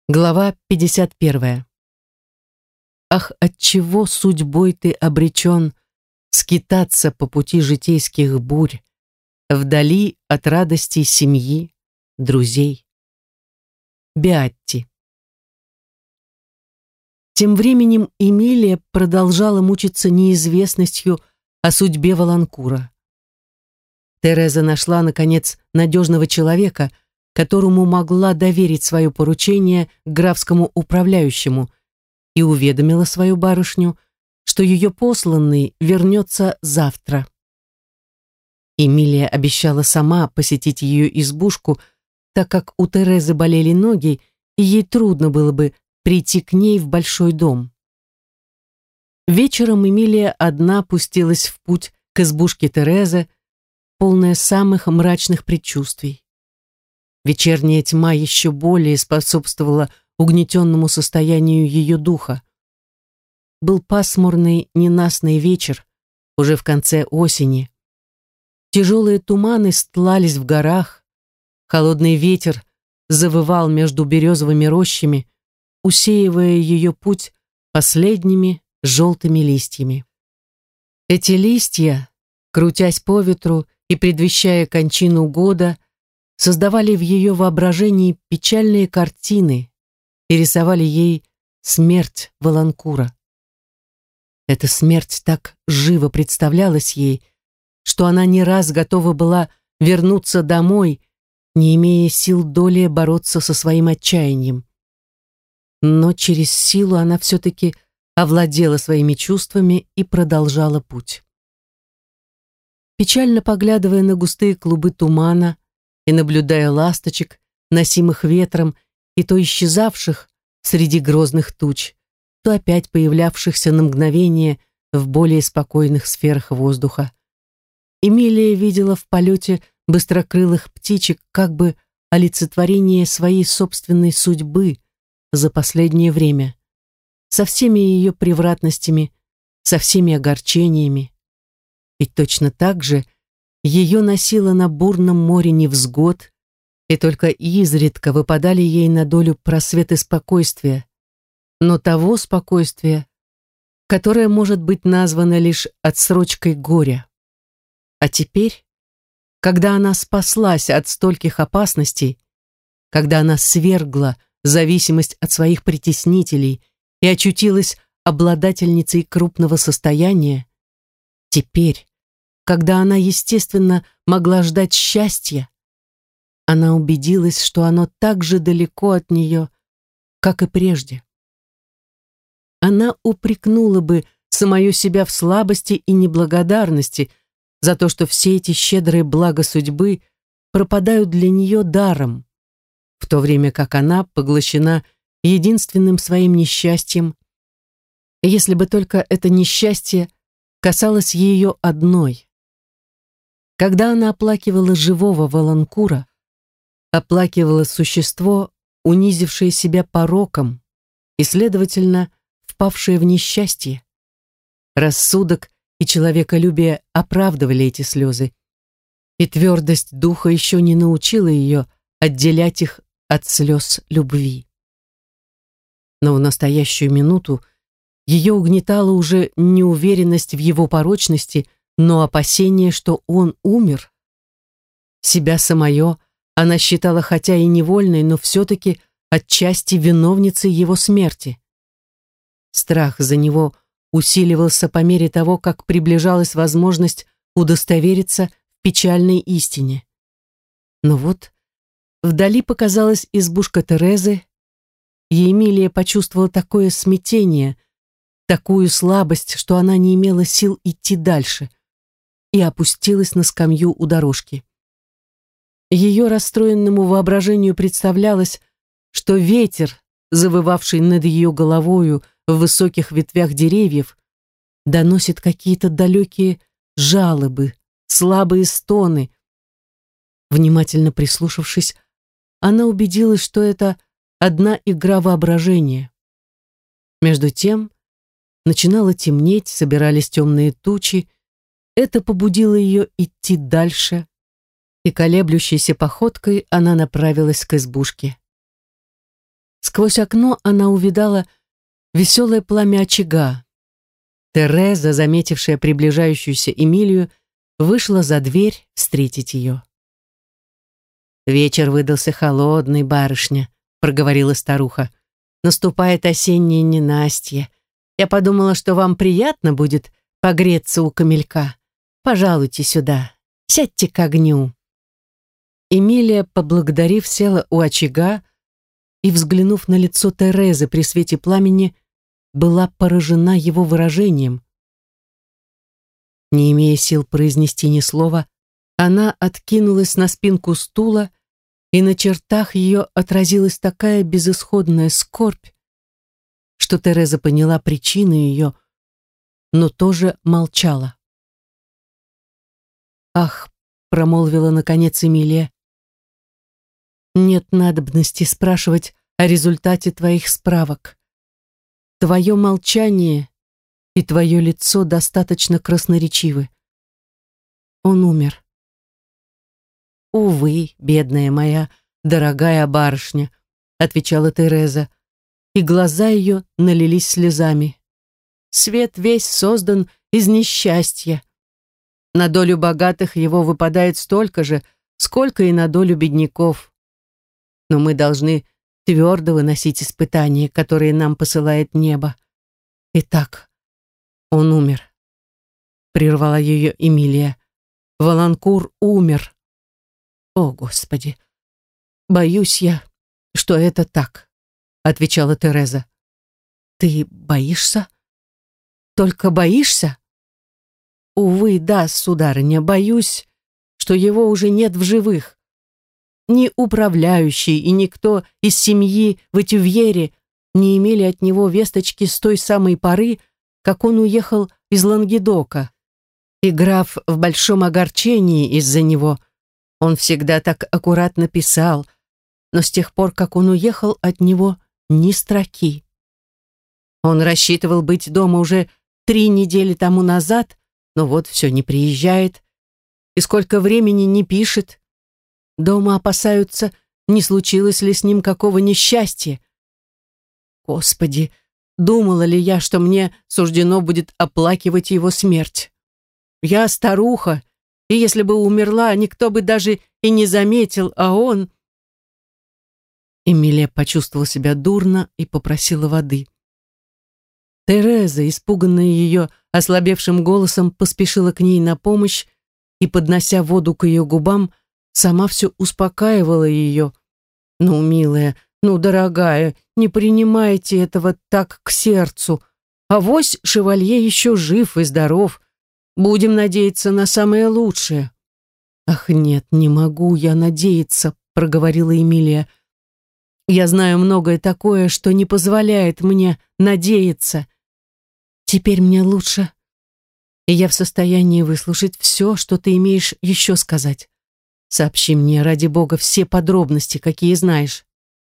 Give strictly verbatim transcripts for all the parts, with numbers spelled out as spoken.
Глава пятьдесят первая. Ах, отчего судьбой ты обречен скитаться по пути житейских бурь, вдали от радостей семьи, друзей. Беатти. Тем временем Эмилия продолжала мучиться неизвестностью о судьбе Воланкура. Тереза нашла, наконец, надежного человека, которому могла доверить свое поручение графскому управляющему, и уведомила свою барышню, что ее посланный вернется завтра. Эмилия обещала сама посетить ее избушку, так как у Терезы болели ноги, и ей трудно было бы прийти к ней в большой дом. Вечером Эмилия одна пустилась в путь к избушке Терезы, полная самых мрачных предчувствий. Вечерняя тьма еще более способствовала угнетенному состоянию ее духа. Был пасмурный ненастный вечер, уже в конце осени. Тяжелые туманы стлались в горах, холодный ветер завывал между березовыми рощами, усеивая ее путь последними желтыми листьями. Эти листья, крутясь по ветру и предвещая кончину года, создавали в ее воображении печальные картины и рисовали ей смерть Воланкура. Эта смерть так живо представлялась ей, что она не раз готова была вернуться домой, не имея сил долее бороться со своим отчаянием. Но через силу она все-таки овладела своими чувствами и продолжала путь. Печально поглядывая на густые клубы тумана и наблюдая ласточек, носимых ветром и то исчезавших среди грозных туч, то опять появлявшихся на мгновение в более спокойных сферах воздуха, Эмилия видела в полете быстрокрылых птичек как бы олицетворение своей собственной судьбы за последнее время, со всеми ее превратностями, со всеми огорчениями. И точно так же ее носило на бурном море невзгод, и только изредка выпадали ей на долю просветы спокойствия, но того спокойствия, которое может быть названо лишь отсрочкой горя. А теперь, когда она спаслась от стольких опасностей, когда она свергла зависимость от своих притеснителей и очутилась обладательницей крупного состояния, теперь, когда она, естественно, могла ждать счастья, она убедилась, что оно так же далеко от нее, как и прежде. Она упрекнула бы самую себя в слабости и неблагодарности за то, что все эти щедрые блага судьбы пропадают для нее даром, в то время как она поглощена единственным своим несчастьем, если бы только это несчастье касалось ее одной. Когда она оплакивала живого Воланкура, оплакивала существо, унизившее себя пороком и, следовательно, впавшее в несчастье. Рассудок и человеколюбие оправдывали эти слезы, и твердость духа еще не научила ее отделять их от слез любви. Но в настоящую минуту ее угнетала уже не уверенность в его порочности, но опасение, что он умер. Себя самое она считала хотя и невольной, но все-таки отчасти виновницей его смерти. Страх за него усиливался по мере того, как приближалась возможность удостовериться в печальной истине. Но вот вдали показалась избушка Терезы, и Эмилия почувствовала такое смятение, такую слабость, что она не имела сил идти дальше, и опустилась на скамью у дорожки. Ее расстроенному воображению представлялось, что ветер, завывавший над ее головою в высоких ветвях деревьев, доносит какие-то далекие жалобы, слабые стоны. Внимательно прислушавшись, она убедилась, что это одна игра воображения. Между тем начинало темнеть, собирались темные тучи. Это побудило ее идти дальше, и колеблющейся походкой она направилась к избушке. Сквозь окно она увидала веселое пламя очага. Тереза, заметившая приближающуюся Эмилию, вышла за дверь встретить ее. «Вечер выдался холодный, барышня», — проговорила старуха. «Наступает осеннее ненастье. Я подумала, что вам приятно будет погреться у камелька. Пожалуйте сюда, сядьте к огню». Эмилия, поблагодарив, села у очага и, взглянув на лицо Терезы при свете пламени, была поражена его выражением. Не имея сил произнести ни слова, она откинулась на спинку стула, и на чертах ее отразилась такая безысходная скорбь, что Тереза поняла причину ее, но тоже молчала. «Ах», — промолвила наконец Эмилия, — «нет надобности спрашивать о результате твоих справок. Твое молчание и твое лицо достаточно красноречивы. Он умер». «Увы, бедная моя, дорогая барышня», — отвечала Тереза, и глаза ее налились слезами. «Свет весь создан из несчастья. На долю богатых его выпадает столько же, сколько и на долю бедняков. Но мы должны твердо выносить испытания, которые нам посылает небо. Итак, он умер», — прервала ее Эмилия. «Воланкур умер. О, Господи! Боюсь я, что это так», — отвечала Тереза. «Ты боишься? Только боишься?» «Увы, да, сударыня, боюсь, что его уже нет в живых. Ни управляющий и никто из семьи в Этювьере не имели от него весточки с той самой поры, как он уехал из Лангедока. И граф в большом огорчении из-за него. Он всегда так аккуратно писал, но с тех пор, как он уехал, от него ни строки. Он рассчитывал быть дома уже три недели тому назад, но вот все не приезжает, и сколько времени не пишет. Дома опасаются, не случилось ли с ним какого несчастья. Господи, думала ли я, что мне суждено будет оплакивать его смерть? Я старуха, и если бы умерла, никто бы даже и не заметил, а он...» Эмилия почувствовала себя дурно и попросила воды. Тереза, испуганная ее ослабевшим голосом, поспешила к ней на помощь и, поднося воду к ее губам, сама все успокаивала ее. «Ну, милая, ну, дорогая, не принимайте этого так к сердцу. Авось шевалье еще жив и здоров. Будем надеяться на самое лучшее». «Ах, нет, не могу я надеяться», — проговорила Эмилия. «Я знаю многое такое, что не позволяет мне надеяться. Теперь мне лучше, и я в состоянии выслушать все, что ты имеешь еще сказать. Сообщи мне, ради бога, все подробности, какие знаешь».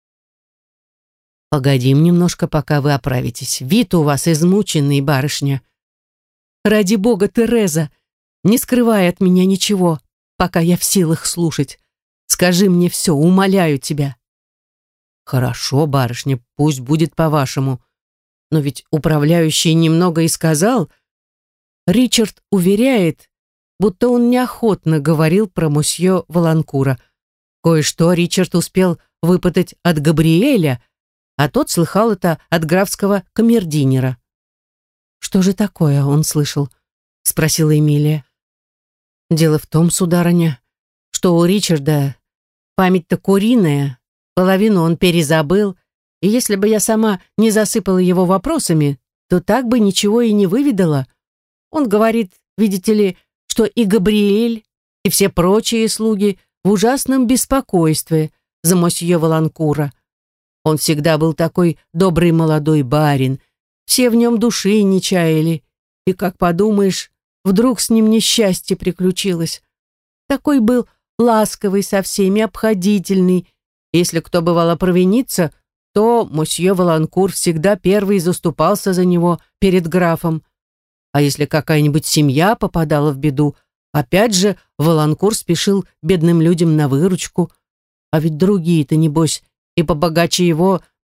«Погодим немножко, пока вы оправитесь. Вид у вас измученный, барышня». «Ради бога, Тереза, не скрывай от меня ничего, пока я в силах слушать. Скажи мне все, умоляю тебя». «Хорошо, барышня, пусть будет по-вашему. Но ведь управляющий немного и сказал. Ричард уверяет, будто он неохотно говорил про мосье Воланкура. Кое-что Ричард успел выпытать от Габриэля, а тот слыхал это от графского камердинера». «Что же такое он слышал?» — спросила Эмилия. «Дело в том, сударыня, что у Ричарда память-то куриная, половину он перезабыл, и если бы я сама не засыпала его вопросами, то так бы ничего и не выведала. Он говорит, видите ли, что и Габриэль, и все прочие слуги в ужасном беспокойстве за мосье Воланкура. Он всегда был такой добрый молодой барин, все в нем души не чаяли, и, как подумаешь, вдруг с ним несчастье приключилось. Такой был ласковый со всеми, обходительный. Если кто бывало провиниться, то мосье Воланкур всегда первый заступался за него перед графом. А если какая-нибудь семья попадала в беду, опять же Воланкур спешил бедным людям на выручку. А ведь другие-то, небось, и побогаче его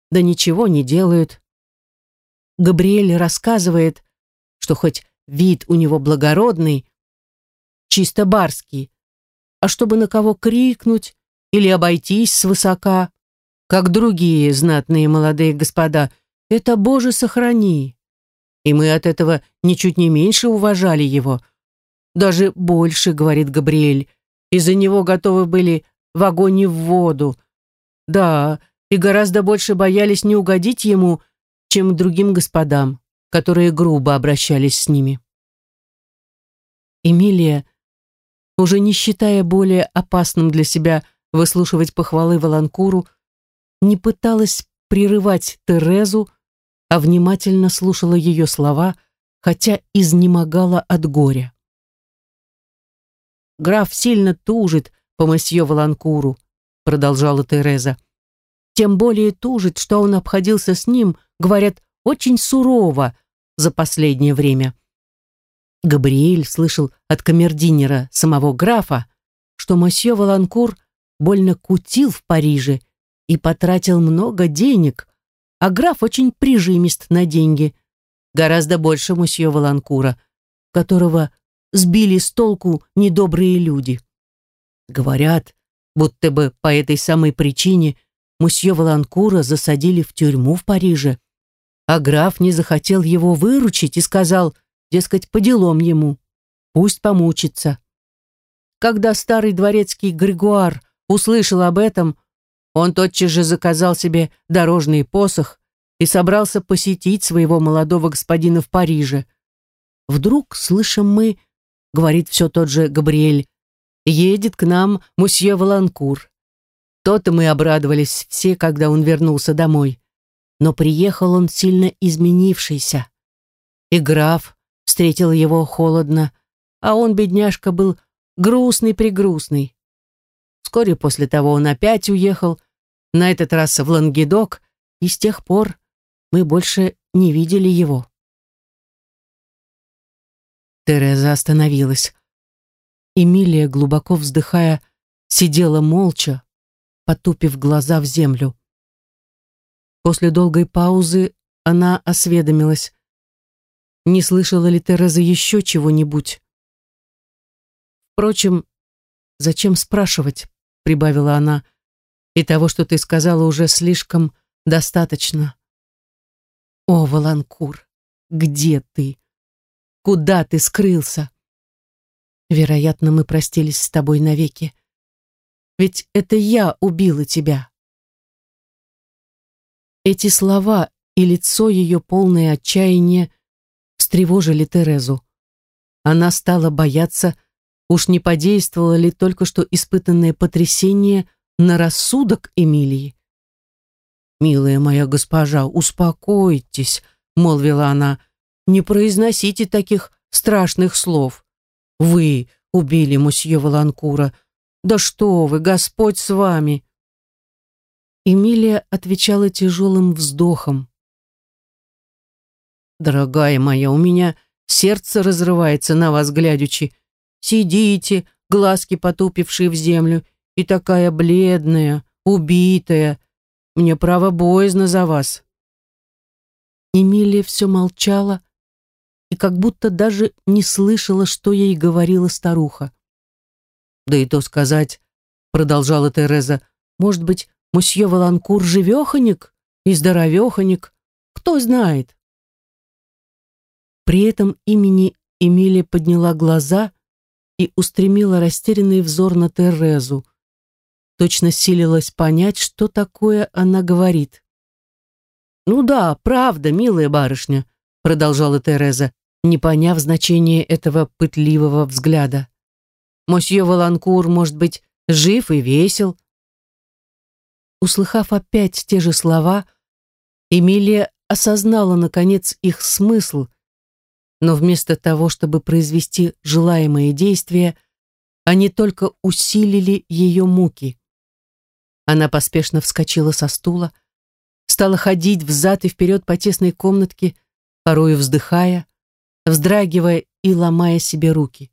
да ничего не делают. Габриэль рассказывает, что хоть вид у него благородный, чисто барский, а чтобы на кого крикнуть или обойтись свысока, как другие знатные молодые господа, это, Боже, сохрани. И мы от этого ничуть не меньше уважали его. Даже больше, говорит Габриэль, из-за него готовы были в огонь и в воду. Да, и гораздо больше боялись не угодить ему, чем другим господам, которые грубо обращались с ними. Эмилия, уже не считая более опасным для себя выслушивать похвалы Воланкуру, не пыталась прерывать Терезу, а внимательно слушала ее слова, хотя изнемогала от горя. «Граф сильно тужит по мосье Воланкуру», продолжала Тереза. «Тем более тужит, что он обходился с ним, говорят, очень сурово за последнее время». Габриэль слышал от камердинера самого графа, что мосье Воланкур больно кутил в Париже и потратил много денег, а граф очень прижимист на деньги, гораздо больше мосье Воланкура, которого сбили с толку недобрые люди. Говорят, будто бы по этой самой причине мосье Воланкура засадили в тюрьму в Париже, а граф не захотел его выручить и сказал, дескать, по делам ему, пусть помучится. Когда старый дворецкий Григуар услышал об этом, он тотчас же заказал себе дорожный посох и собрался посетить своего молодого господина в Париже. Вдруг, слышим мы, говорит все тот же Габриэль, едет к нам мосье Воланкур. То-то мы обрадовались все, когда он вернулся домой. Но приехал он сильно изменившийся. И граф встретил его холодно, а он, бедняжка, был грустный-прегрустный. Вскоре после того он опять уехал, на этот раз в Лангедок, и с тех пор мы больше не видели его. Тереза остановилась. Эмилия, глубоко вздыхая, сидела молча, потупив глаза в землю. После долгой паузы она осведомилась, не слышала ли Тереза еще чего-нибудь. «Впрочем, зачем спрашивать?» — прибавила она. «И того, что ты сказала, уже слишком достаточно. О, Воланкур, где ты? Куда ты скрылся? Вероятно, мы простились с тобой навеки. Ведь это я убила тебя». Эти слова и лицо ее, полное отчаяния, встревожили Терезу. Она стала бояться, уж не подействовало ли только что испытанное потрясение на рассудок Эмилии. «Милая моя госпожа, успокойтесь», — молвила она, — «не произносите таких страшных слов. Вы убили мосье Воланкура. Да что вы, Господь с вами!» Эмилия отвечала тяжелым вздохом. «Дорогая моя, у меня сердце разрывается на вас глядячи. Сидите, глазки потупившие в землю, и такая бледная, убитая. Мне право боязно за вас». Эмилия все молчала и как будто даже не слышала, что ей говорила старуха. «Да и то сказать, — продолжала Тереза, — может быть, мосье Воланкур живеханик и здоровеханик, кто знает». При этом имени Эмилия подняла глаза и устремила растерянный взор на Терезу. Точно силилась понять, что такое она говорит. «Ну да, правда, милая барышня», — продолжала Тереза, не поняв значения этого пытливого взгляда. «Мосье Воланкур, может быть, жив и весел». Услыхав опять те же слова, Эмилия осознала, наконец, их смысл, но вместо того, чтобы произвести желаемое действие, они только усилили ее муки. Она поспешно вскочила со стула, стала ходить взад и вперед по тесной комнатке, порою вздыхая, вздрагивая и ломая себе руки.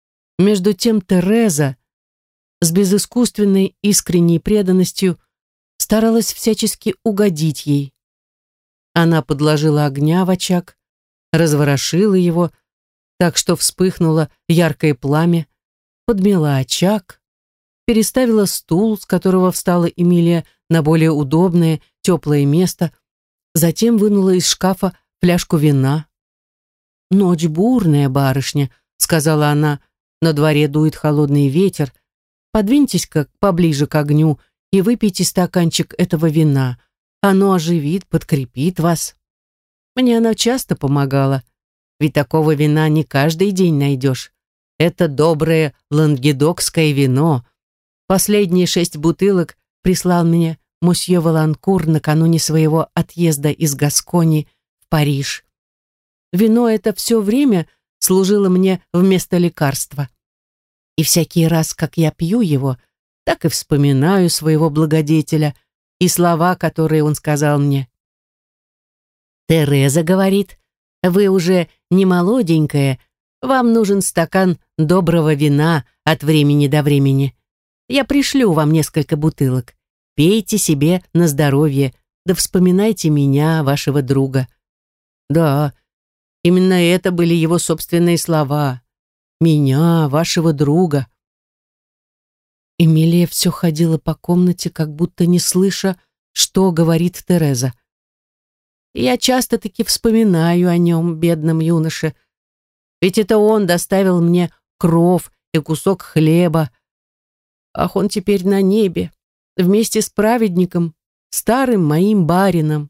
Между тем Тереза с безыскусственной искренней преданностью старалась всячески угодить ей. Она подложила огня в очаг, разворошила его, так что вспыхнуло яркое пламя, подмела очаг, переставила стул, с которого встала Эмилия на более удобное, теплое место, затем вынула из шкафа фляжку вина. «Ночь бурная, барышня», — сказала она, — «на дворе дует холодный ветер. Подвиньтесь-ка поближе к огню и выпейте стаканчик этого вина. Оно оживит, подкрепит вас». Мне она часто помогала, ведь такого вина не каждый день найдешь. Это доброе лангедокское вино. Последние шесть бутылок прислал мне мосье Валанкур накануне своего отъезда из Гаскони в Париж. Вино это все время служило мне вместо лекарства. И всякий раз, как я пью его, так и вспоминаю своего благодетеля и слова, которые он сказал мне. «Тереза говорит, вы уже не молоденькая, вам нужен стакан доброго вина от времени до времени. Я пришлю вам несколько бутылок. Пейте себе на здоровье, да вспоминайте меня, вашего друга». Да, именно это были его собственные слова. «Меня, вашего друга». Эмилия все ходила по комнате, как будто не слыша, что говорит Тереза. «Я часто-таки вспоминаю о нем, бедном юноше. Ведь это он доставил мне кров и кусок хлеба. Ах, он теперь на небе, вместе с праведником, старым моим барином».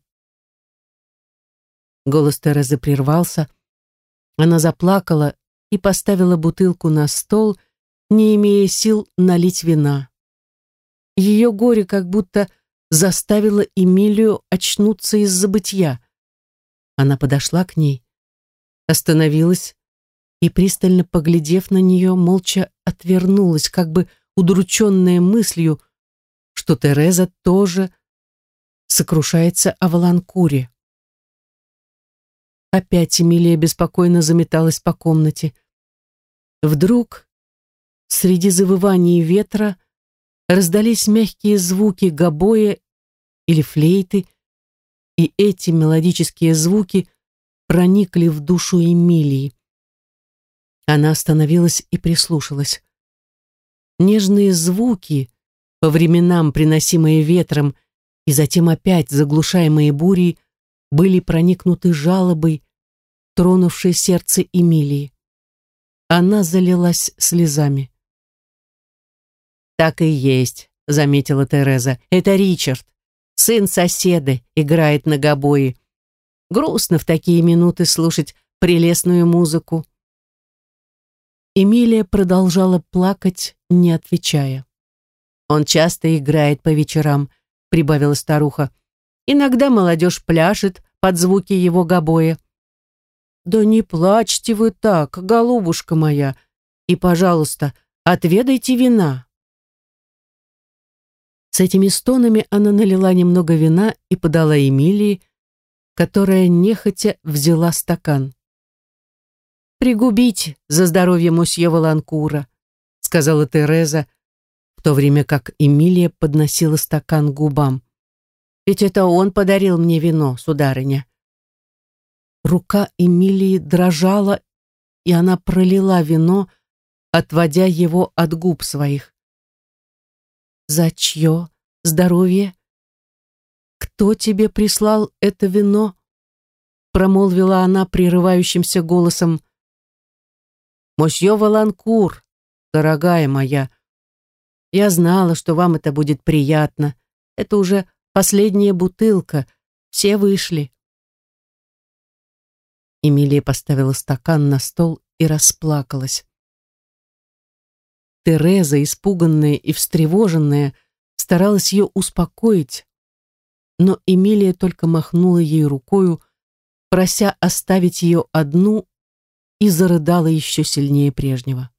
Голос Терезы прервался. Она заплакала и поставила бутылку на стол, не имея сил налить вина. Ее горе как будто заставило Эмилию очнуться из забытья. Она подошла к ней, остановилась и, пристально поглядев на нее, молча отвернулась, как бы удрученная мыслью, что Тереза тоже сокрушается о Валанкуре. Опять Эмилия беспокойно заметалась по комнате. Вдруг среди завываний ветра раздались мягкие звуки гобоя или флейты, и эти мелодические звуки проникли в душу Эмилии. Она остановилась и прислушалась. Нежные звуки, по временам приносимые ветром и затем опять заглушаемые бурей, были проникнуты жалобой, тронувшей сердце Эмилии. Она залилась слезами. «Так и есть», — заметила Тереза. «Это Ричард, сын соседа, играет на гобое. Грустно в такие минуты слушать прелестную музыку». Эмилия продолжала плакать, не отвечая. «Он часто играет по вечерам», — прибавила старуха. «Иногда молодежь пляшет под звуки его гобоя». «Да не плачьте вы так, голубушка моя, и, пожалуйста, отведайте вина». С этими стонами она налила немного вина и подала Эмилии, которая нехотя взяла стакан. «Пригубите за здоровье мосье Валанкура», — сказала Тереза, в то время как Эмилия подносила стакан к губам. «Ведь это он подарил мне вино, сударыня». Рука Эмилии дрожала, и она пролила вино, отводя его от губ своих. «За чье здоровье? Кто тебе прислал это вино?» промолвила она прерывающимся голосом. «Мосье Валанкур, дорогая моя, я знала, что вам это будет приятно. Это уже последняя бутылка, все вышли». Эмилия поставила стакан на стол и расплакалась. Тереза, испуганная и встревоженная, старалась ее успокоить, но Эмилия только махнула ей рукою, прося оставить ее одну, и зарыдала еще сильнее прежнего.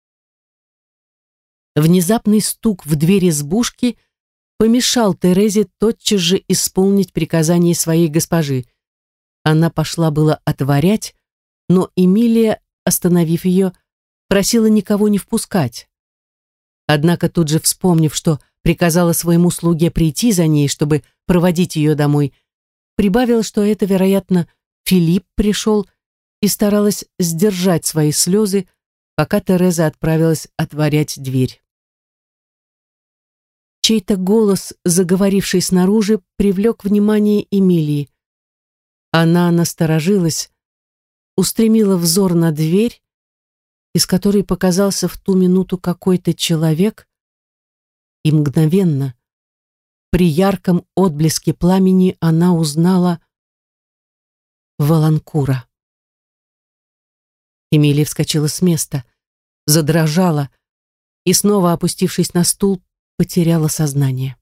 Внезапный стук в дверь избушки помешал Терезе тотчас же исполнить приказание своей госпожи. Она пошла было отворять, но Эмилия, остановив ее, просила никого не впускать. Однако тут же, вспомнив, что приказала своему слуге прийти за ней, чтобы проводить ее домой, прибавила, что это, вероятно, Филипп пришел, и старалась сдержать свои слезы, пока Тереза отправилась отворять дверь. Чей-то голос, заговоривший снаружи, привлек внимание Эмилии. Она насторожилась, устремила взор на дверь, из которой показался в ту минуту какой-то человек, и мгновенно, при ярком отблеске пламени, она узнала Воланкура. Эмилия вскочила с места, задрожала и, снова опустившись на стул, потеряла сознание.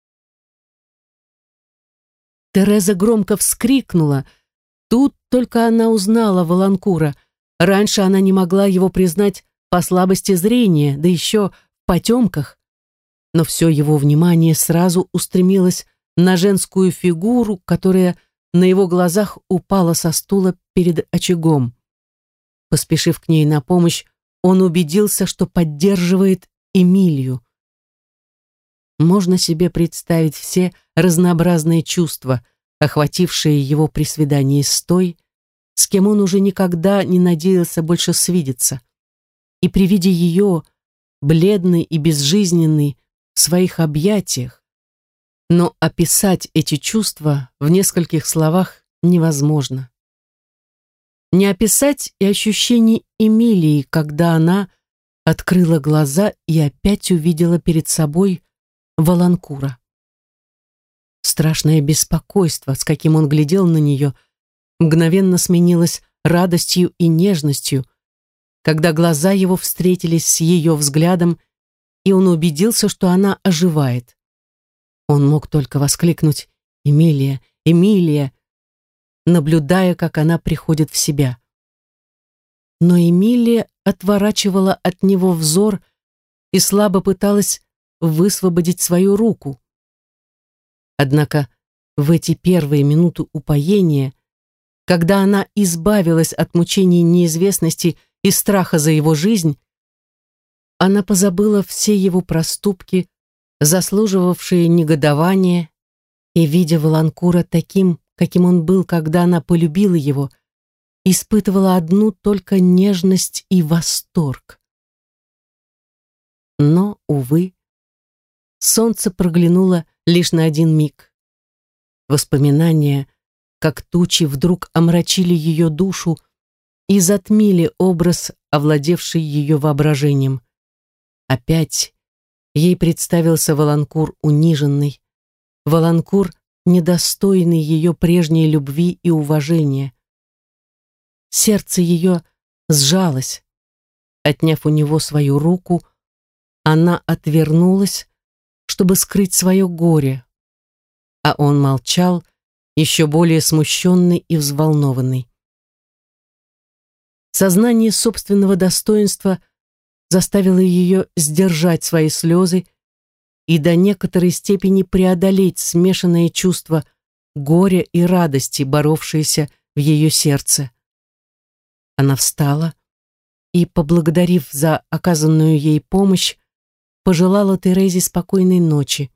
Тереза громко вскрикнула. Тут только она узнала Воланкура. Раньше она не могла его признать по слабости зрения, да еще в потемках. Но все его внимание сразу устремилось на женскую фигуру, которая на его глазах упала со стула перед очагом. Поспешив к ней на помощь, он убедился, что поддерживает Эмилию. Можно себе представить все разнообразные чувства, охватившие его при свидании с той, с кем он уже никогда не надеялся больше свидеться. И при виде ее, бледной и безжизненной, в своих объятиях. Но описать эти чувства в нескольких словах невозможно. Не описать и ощущений Эмилии, когда она открыла глаза и опять увидела перед собой Воланкура. Страшное беспокойство, с каким он глядел на нее, мгновенно сменилось радостью и нежностью, когда глаза его встретились с ее взглядом, и он убедился, что она оживает. Он мог только воскликнуть «Эмилия! Эмилия!», наблюдая, как она приходит в себя. Но Эмилия отворачивала от него взор и слабо пыталась высвободить свою руку. Однако в эти первые минуты упоения, когда она избавилась от мучений неизвестности и страха за его жизнь, она позабыла все его проступки, заслуживавшие негодования, и, видя Воланкура таким, каким он был, когда она полюбила его, испытывала одну только нежность и восторг. Но, увы, солнце проглянуло лишь на один миг. Воспоминания, как тучи, вдруг омрачили ее душу и затмили образ, овладевший ее воображением. Опять ей представился Воланкур униженный, Воланкур, недостойный ее прежней любви и уважения. Сердце ее сжалось. Отняв у него свою руку, она отвернулась, чтобы скрыть свое горе, а он молчал, еще более смущенный и взволнованный. Сознание собственного достоинства заставило ее сдержать свои слезы и до некоторой степени преодолеть смешанные чувства горя и радости, боровшиеся в ее сердце. Она встала и, поблагодарив за оказанную ей помощь, пожелала Терезе спокойной ночи.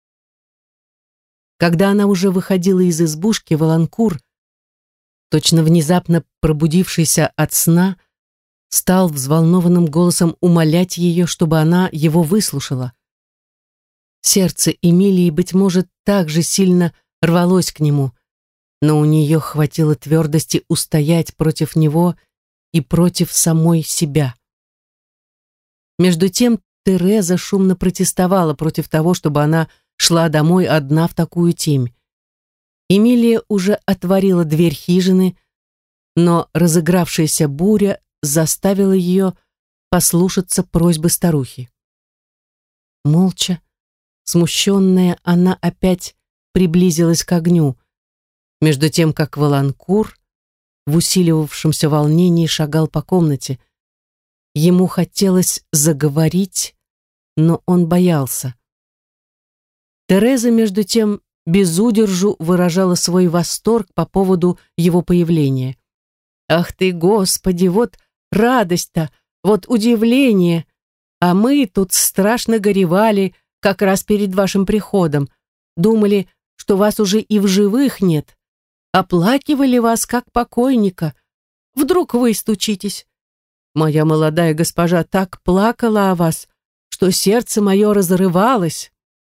Когда она уже выходила из избушки, Воланкур, точно внезапно пробудившийся от сна, стал взволнованным голосом умолять ее, чтобы она его выслушала. Сердце Эмилии, быть может, так же сильно рвалось к нему, но у нее хватило твердости устоять против него и против самой себя. Между тем Тереза шумно протестовала против того, чтобы она шла домой одна в такую темь. Эмилия уже отворила дверь хижины, но разыгравшаяся буря заставила ее послушаться просьбы старухи. Молча, смущенная, она опять приблизилась к огню, между тем как Воланкур в усиливавшемся волнении шагал по комнате. Ему хотелось заговорить, но он боялся. Тереза, между тем, без удержу выражала свой восторг по поводу его появления. «Ах ты, Господи, вот радость-то, вот удивление! А мы тут страшно горевали, как раз перед вашим приходом. Думали, что вас уже и в живых нет. Оплакивали вас, как покойника. Вдруг вы стучитесь. Моя молодая госпожа так плакала о вас, что сердце мое разрывалось».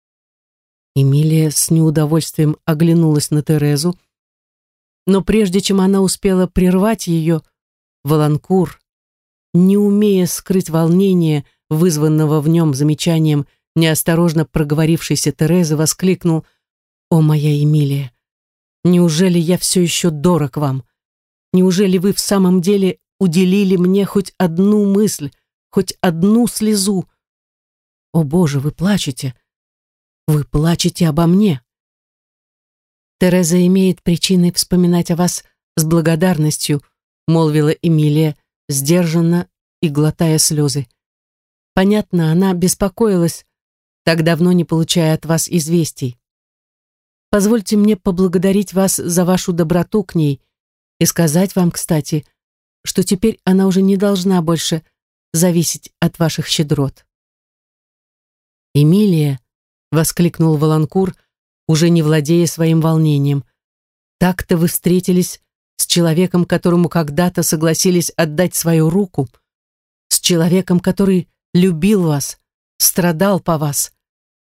Эмилия с неудовольствием оглянулась на Терезу, но прежде чем она успела прервать ее, Воланкур, не умея скрыть волнение, вызванного в нем замечанием неосторожно проговорившейся Терезы, воскликнул: «О, моя Эмилия, неужели я все еще дорог вам? Неужели вы в самом деле уделили мне хоть одну мысль, хоть одну слезу? О, Боже, вы плачете! Вы плачете обо мне!» «Тереза имеет причины вспоминать о вас с благодарностью», молвила Эмилия, сдержанно и глотая слезы. «Понятно, она беспокоилась, так давно не получая от вас известий. Позвольте мне поблагодарить вас за вашу доброту к ней и сказать вам, кстати, что теперь она уже не должна больше зависеть от ваших щедрот». «Эмилия», — воскликнул Воланкур, уже не владея своим волнением, «так-то вы встретились с человеком, которому когда-то согласились отдать свою руку, с человеком, который любил вас, страдал по вас.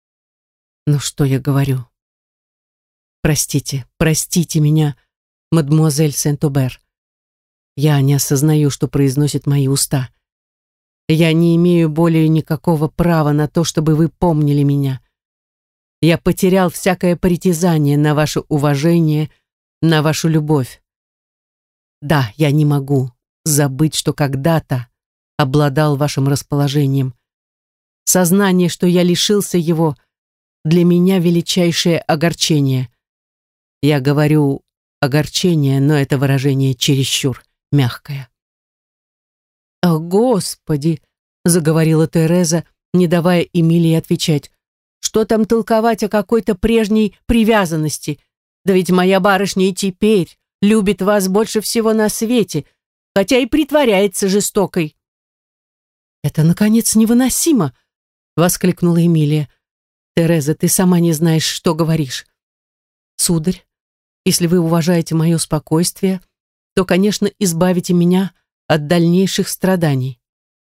Ну что я говорю? Простите, простите меня, мадемуазель Сент-Обер. Я не осознаю, что произносят мои уста. Я не имею более никакого права на то, чтобы вы помнили меня. Я потерял всякое притязание на ваше уважение, на вашу любовь. Да, я не могу забыть, что когда-то обладал вашим расположением. Сознание, что я лишился его, для меня величайшее огорчение. Я говорю огорчение, но это выражение чересчур мягкое. «О, Господи!» — заговорила Тереза, не давая Эмилии отвечать. «Что там толковать о какой-то прежней привязанности? Да ведь моя барышня и теперь любит вас больше всего на свете, хотя и притворяется жестокой». «Это, наконец, невыносимо!» — воскликнула Эмилия. «Тереза, ты сама не знаешь, что говоришь. Сударь, если вы уважаете мое спокойствие, то, конечно, избавите меня от дальнейших страданий».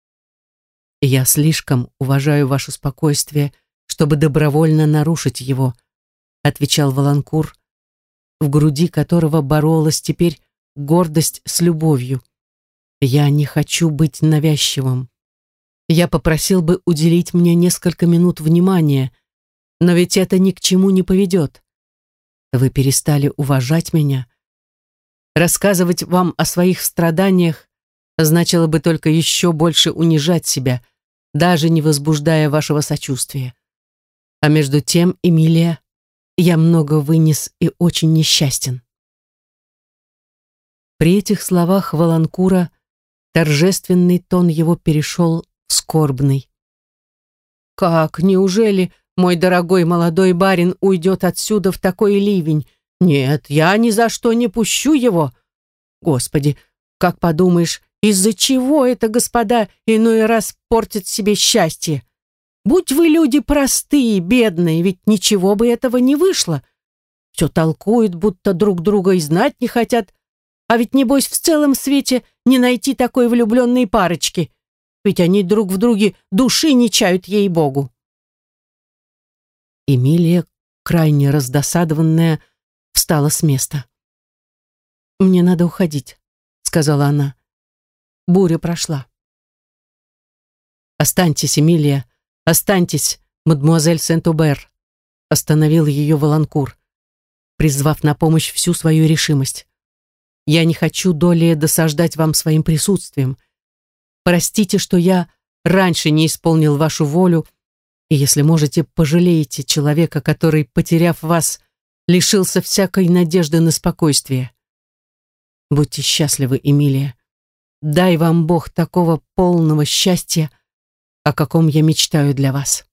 «Я слишком уважаю ваше спокойствие, чтобы добровольно нарушить его», — отвечал Воланкур, в груди которого боролась теперь гордость с любовью. «Я не хочу быть навязчивым. Я попросил бы уделить мне несколько минут внимания, но ведь это ни к чему не поведет. Вы перестали уважать меня. Рассказывать вам о своих страданиях значило бы только еще больше унижать себя, даже не возбуждая вашего сочувствия. А между тем, Эмилия, я много вынес и очень несчастен». При этих словах Воланкура торжественный тон его перешел в скорбный. «Как, неужели мой дорогой молодой барин уйдет отсюда в такой ливень? Нет, я ни за что не пущу его. Господи, как подумаешь, из-за чего это господа иной раз портят себе счастье? Будь вы люди простые, бедные, ведь ничего бы этого не вышло. Все толкуют, будто друг друга и знать не хотят, а ведь, небось, в целом свете не найти такой влюбленной парочки, ведь они друг в друге души не чают, ей-богу». Эмилия, крайне раздосадованная, встала с места. «Мне надо уходить», — сказала она. «Буря прошла». «Останьтесь, Эмилия, останьтесь, мадемуазель Сент-Обер», — остановил ее Воланкур, призвав на помощь всю свою решимость. «Я не хочу долее досаждать вам своим присутствием. Простите, что я раньше не исполнил вашу волю, и, если можете, пожалейте человека, который, потеряв вас, лишился всякой надежды на спокойствие. Будьте счастливы, Эмилия. Дай вам Бог такого полного счастья, о каком я мечтаю для вас».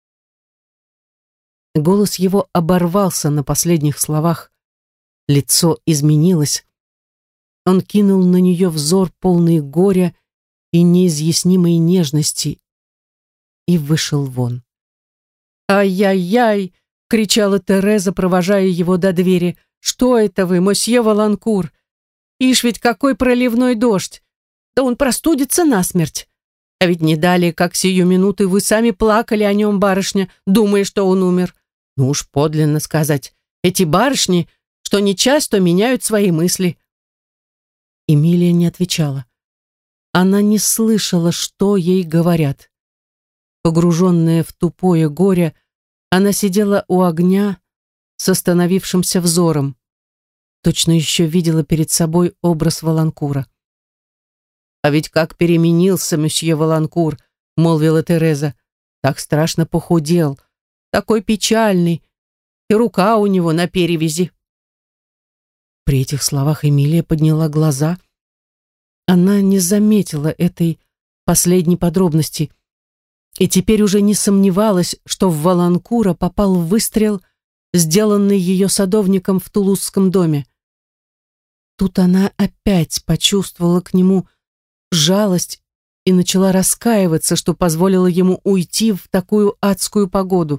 Голос его оборвался на последних словах, лицо изменилось. Он кинул на нее взор, полный горя и неизъяснимой нежности, и вышел вон. «Ай-яй-яй!» — кричала Тереза, провожая его до двери. «Что это вы, мосье Валанкур? Ишь ведь какой проливной дождь! Да он простудится насмерть! А ведь не далее, как сию минуты, вы сами плакали о нем, барышня, думая, что он умер. Ну уж подлинно сказать, эти барышни, что нечасто меняют свои мысли». Эмилия не отвечала. Она не слышала, что ей говорят. Погруженная в тупое горе, она сидела у огня с остановившимся взором. Точно еще видела перед собой образ Валанкура. «А ведь как переменился месье Валанкур», — молвила Тереза. «Так страшно похудел, такой печальный, и рука у него на перевязи». При этих словах Эмилия подняла глаза. Она не заметила этой последней подробности и теперь уже не сомневалась, что в Валанкура попал выстрел, сделанный ее садовником в тулузском доме. Тут она опять почувствовала к нему жалость и начала раскаиваться, что позволила ему уйти в такую адскую погоду.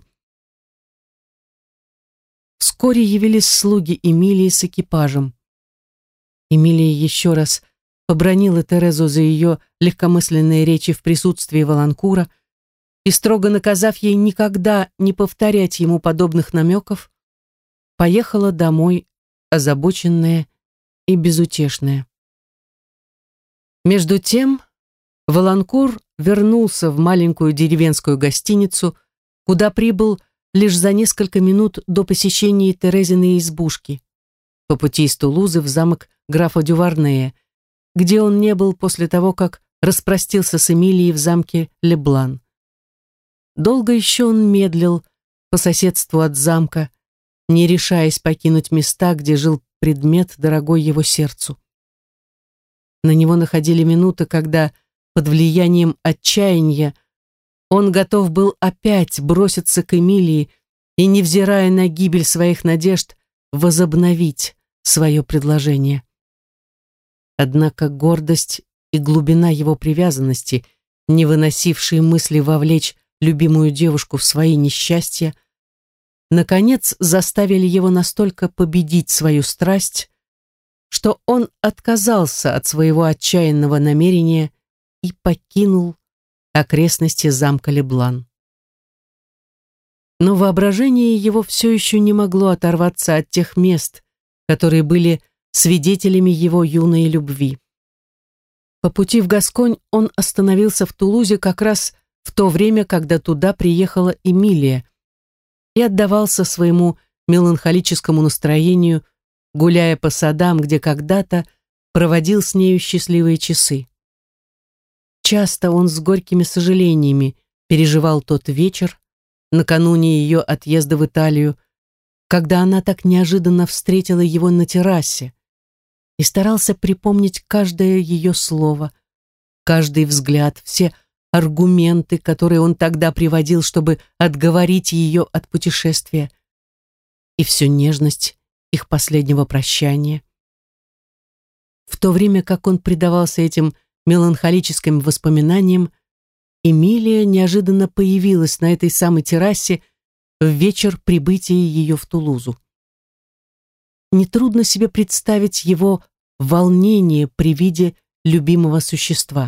Вскоре явились слуги Эмилии с экипажем. Эмилия еще раз побранила Терезу за ее легкомысленные речи в присутствии Валанкура и, строго наказав ей никогда не повторять ему подобных намеков, поехала домой, озабоченная и безутешная. Между тем Валанкур вернулся в маленькую деревенскую гостиницу, куда прибыл лишь за несколько минут до посещения Терезиной избушки, по пути из Тулузы в замок графа Дюварнея, где он не был после того, как распростился с Эмилией в замке Леблан. Долго еще он медлил по соседству от замка, не решаясь покинуть места, где жил предмет, дорогой его сердцу. На него находили минуты, когда, под влиянием отчаяния, он готов был опять броситься к Эмилии и, невзирая на гибель своих надежд, возобновить свое предложение. Однако гордость и глубина его привязанности, не выносившие мысли вовлечь любимую девушку в свои несчастья, наконец заставили его настолько победить свою страсть, что он отказался от своего отчаянного намерения и покинул окрестности замка Леблан. Но воображение его все еще не могло оторваться от тех мест, которые были свидетелями его юной любви. По пути в Гасконь он остановился в Тулузе как раз в то время, когда туда приехала Эмилия, и отдавался своему меланхолическому настроению, гуляя по садам, где когда-то проводил с нею счастливые часы. Часто он с горькими сожалениями переживал тот вечер, накануне ее отъезда в Италию, когда она так неожиданно встретила его на террасе, и старался припомнить каждое ее слово, каждый взгляд, все аргументы, которые он тогда приводил, чтобы отговорить ее от путешествия, и всю нежность их последнего прощания. В то время как он предавался этим меланхолическим воспоминаниям, Эмилия неожиданно появилась на этой самой террасе в вечер прибытия ее в Тулузу. Нетрудно себе представить его волнение при виде любимого существа.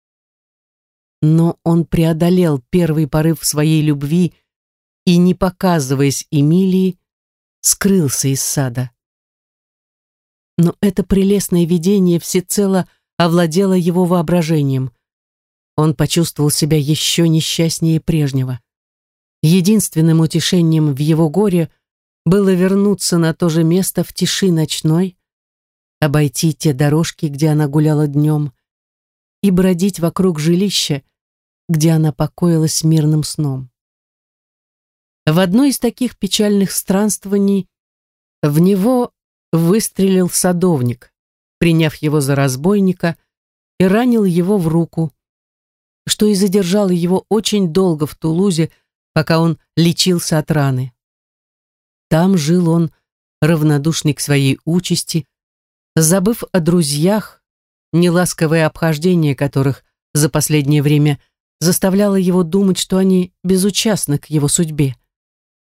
Но он преодолел первый порыв своей любви и, не показываясь Эмилии, скрылся из сада. Но это прелестное видение всецело овладело его воображением. Он почувствовал себя еще несчастнее прежнего. Единственным утешением в его горе было вернуться на то же место в тиши ночной, обойти те дорожки, где она гуляла днем, и бродить вокруг жилища, где она покоилась мирным сном. В одно из таких печальных странствований в него выстрелил садовник, приняв его за разбойника, и ранил его в руку, что и задержало его очень долго в Тулузе, пока он лечился от раны. Там жил он, равнодушный к своей участи, забыв о друзьях, неласковое обхождение которых за последнее время заставляло его думать, что они безучастны к его судьбе.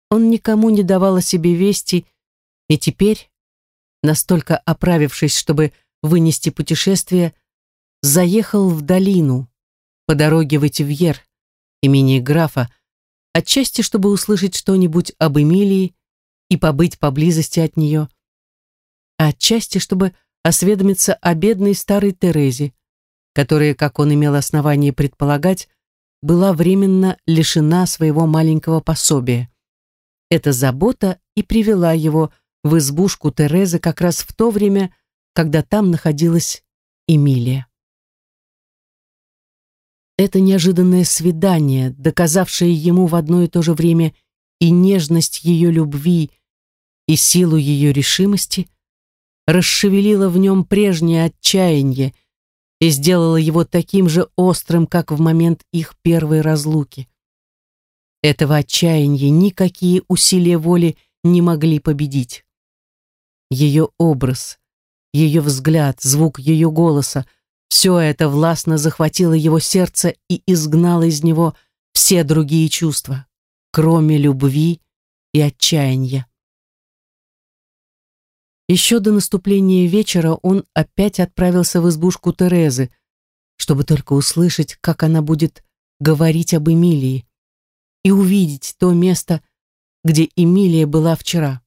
Он никому не давал о себе вести, и теперь, настолько оправившись, чтобы вынести путешествие, заехал в долину по дороге в Этивьер, имени графа, отчасти, чтобы услышать что-нибудь об Эмилии и побыть поблизости от нее, а отчасти, чтобы осведомиться о бедной старой Терезе, которая, как он имел основание предполагать, была временно лишена своего маленького пособия. Эта забота и привела его в избушку Терезы как раз в то время, когда там находилась Эмилия. Это неожиданное свидание, доказавшее ему в одно и то же время и нежность ее любви, и силу ее решимости, расшевелило в нем прежнее отчаяние и сделало его таким же острым, как в момент их первой разлуки. Этого отчаяния никакие усилия воли не могли победить. Ее образ, ее взгляд, звук ее голоса — все это властно захватило его сердце и изгнало из него все другие чувства, кроме любви и отчаяния. Еще до наступления вечера он опять отправился в избушку Терезы, чтобы только услышать, как она будет говорить об Эмилии, и увидеть то место, где Эмилия была вчера.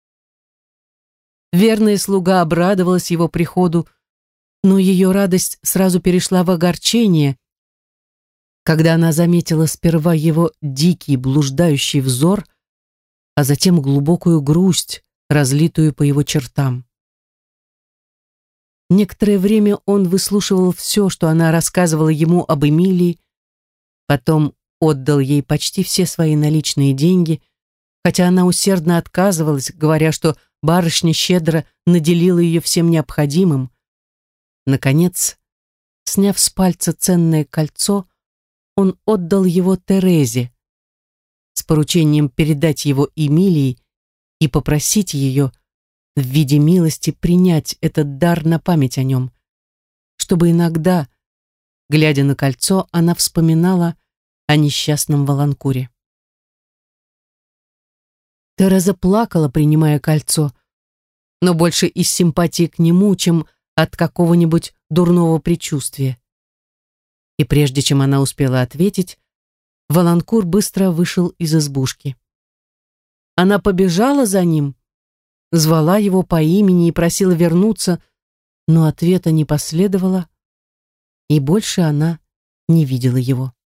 Верная слуга обрадовалась его приходу, но ее радость сразу перешла в огорчение, когда она заметила сперва его дикий блуждающий взор, а затем глубокую грусть, разлитую по его чертам. Некоторое время он выслушивал все, что она рассказывала ему об Эмилии, потом отдал ей почти все свои наличные деньги, хотя она усердно отказывалась, говоря, что барышня щедро наделила ее всем необходимым. Наконец, сняв с пальца ценное кольцо, он отдал его Терезе с поручением передать его Эмилии и попросить ее в виде милости принять этот дар на память о нем, чтобы иногда, глядя на кольцо, она вспоминала о несчастном Валанкуре. Тереза плакала, принимая кольцо, но больше из симпатии к нему, чем от какого-нибудь дурного предчувствия. И прежде чем она успела ответить, Валанкур быстро вышел из избушки. Она побежала за ним, звала его по имени и просила вернуться, но ответа не последовало, и больше она не видела его.